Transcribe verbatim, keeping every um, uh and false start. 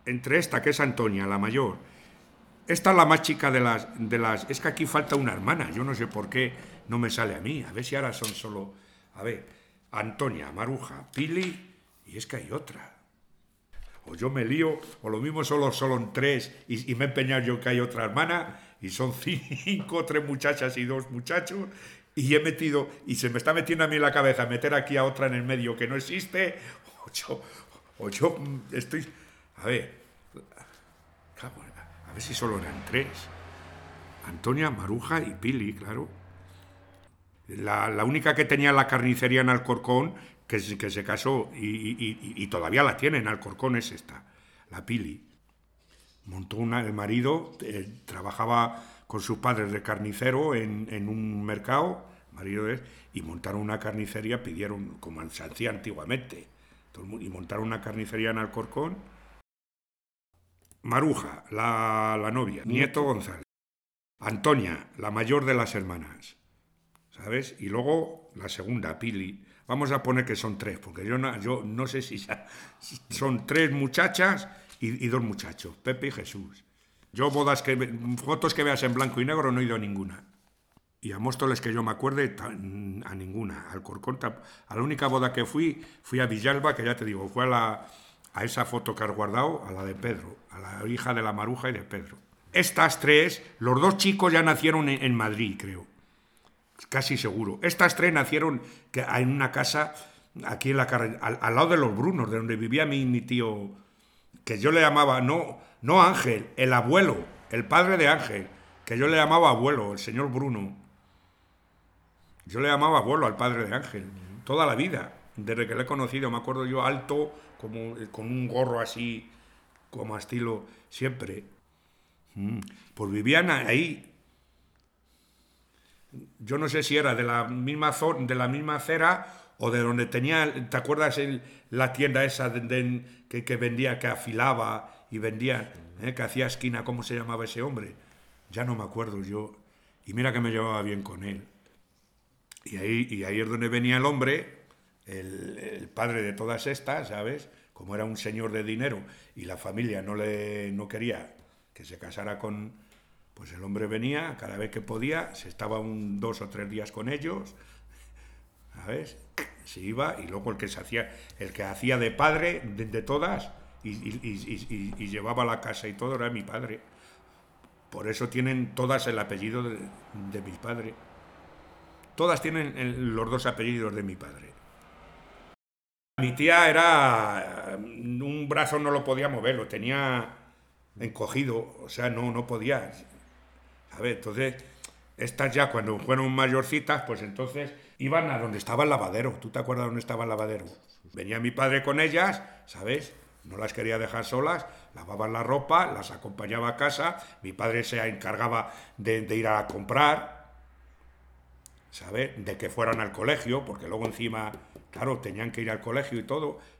entre esta, que es Antonia, la mayor. Esta es la más chica de las, de las... Es que aquí falta una hermana, yo no sé por qué no me sale a mí. A ver si ahora son solo... A ver, Antonia, Maruja, Pili, y es que hay otra. O yo me lío, o lo mismo solo son tres, y, y me he empeñado yo que hay otra hermana, y son cinco, tres muchachas y dos muchachos, y he metido, y se me está metiendo a mí en la cabeza meter aquí a otra en el medio que no existe, o yo, o yo estoy... A ver, a ver si solo eran tres. Antonia, Maruja y Pili, claro. La, la única que tenía la carnicería en Alcorcón, que, que se casó y, y, y, y todavía la tiene en Alcorcón, es esta, la Pili. Montó una, el marido, eh, trabajaba con sus padres de carnicero en, en un mercado, marido es, y montaron una carnicería, pidieron, como se hacía antiguamente, y montaron una carnicería en Alcorcón. Maruja, la, la novia, Nieto González. Antonia, la mayor de las hermanas, ¿sabes? Y luego la segunda, Pili. Vamos a poner que son tres, porque yo no, yo no sé si son tres muchachas y, y dos muchachos, Pepe y Jesús. Yo bodas que fotos que veas en blanco y negro no he ido a ninguna. Y a Móstoles que yo me acuerde, a ninguna. Alcorcón, a la única boda que fui, fui a Villalba, que ya te digo, fue a, la, a esa foto que has guardado, a la de Pedro, a la hija de la Maruja y de Pedro. Estas tres, los dos chicos ya nacieron en, en Madrid, creo. Casi seguro. Estas tres nacieron en una casa aquí en la carretera, al, al lado de los Brunos, de donde vivía mi, mi tío, que yo le llamaba, no, no Ángel, el abuelo, el padre de Ángel, que yo le llamaba abuelo, el señor Bruno. Yo le llamaba abuelo al padre de Ángel, toda la vida, desde que le he conocido. Me acuerdo yo alto, como, con un gorro así, como estilo, siempre. Pues vivían ahí. Yo no sé si era de la misma zona, de la misma acera o de donde tenía, ¿te acuerdas el, la tienda esa de, de, que, que vendía, que afilaba y vendía, eh, que hacía esquina? ¿Cómo se llamaba ese hombre? Ya no me acuerdo yo. Y mira que me llevaba bien con él. Y ahí, y ahí es donde venía el hombre, el, el padre de todas estas, ¿sabes? Como era un señor de dinero y la familia no le no quería que se casara con... Pues el hombre venía cada vez que podía, se estaba un dos o tres días con ellos, ¿sabes? Se iba y luego el que se hacía, el que hacía de padre de, de todas y, y, y, y, y llevaba la casa y todo era mi padre. Por eso tienen todas el apellido de, de mi padre. Todas tienen el, los dos apellidos de mi padre. Mi tía era, un brazo no lo podía mover, lo tenía encogido, o sea, no, no podía. A ver, entonces, estas ya cuando fueron mayorcitas, pues entonces iban a donde estaba el lavadero. ¿Tú te acuerdas dónde estaba el lavadero? Venía mi padre con ellas, ¿sabes? No las quería dejar solas, lavaban la ropa, las acompañaba a casa, mi padre se encargaba de, de ir a comprar, ¿sabes? De que fueran al colegio, porque luego encima, claro, tenían que ir al colegio y todo.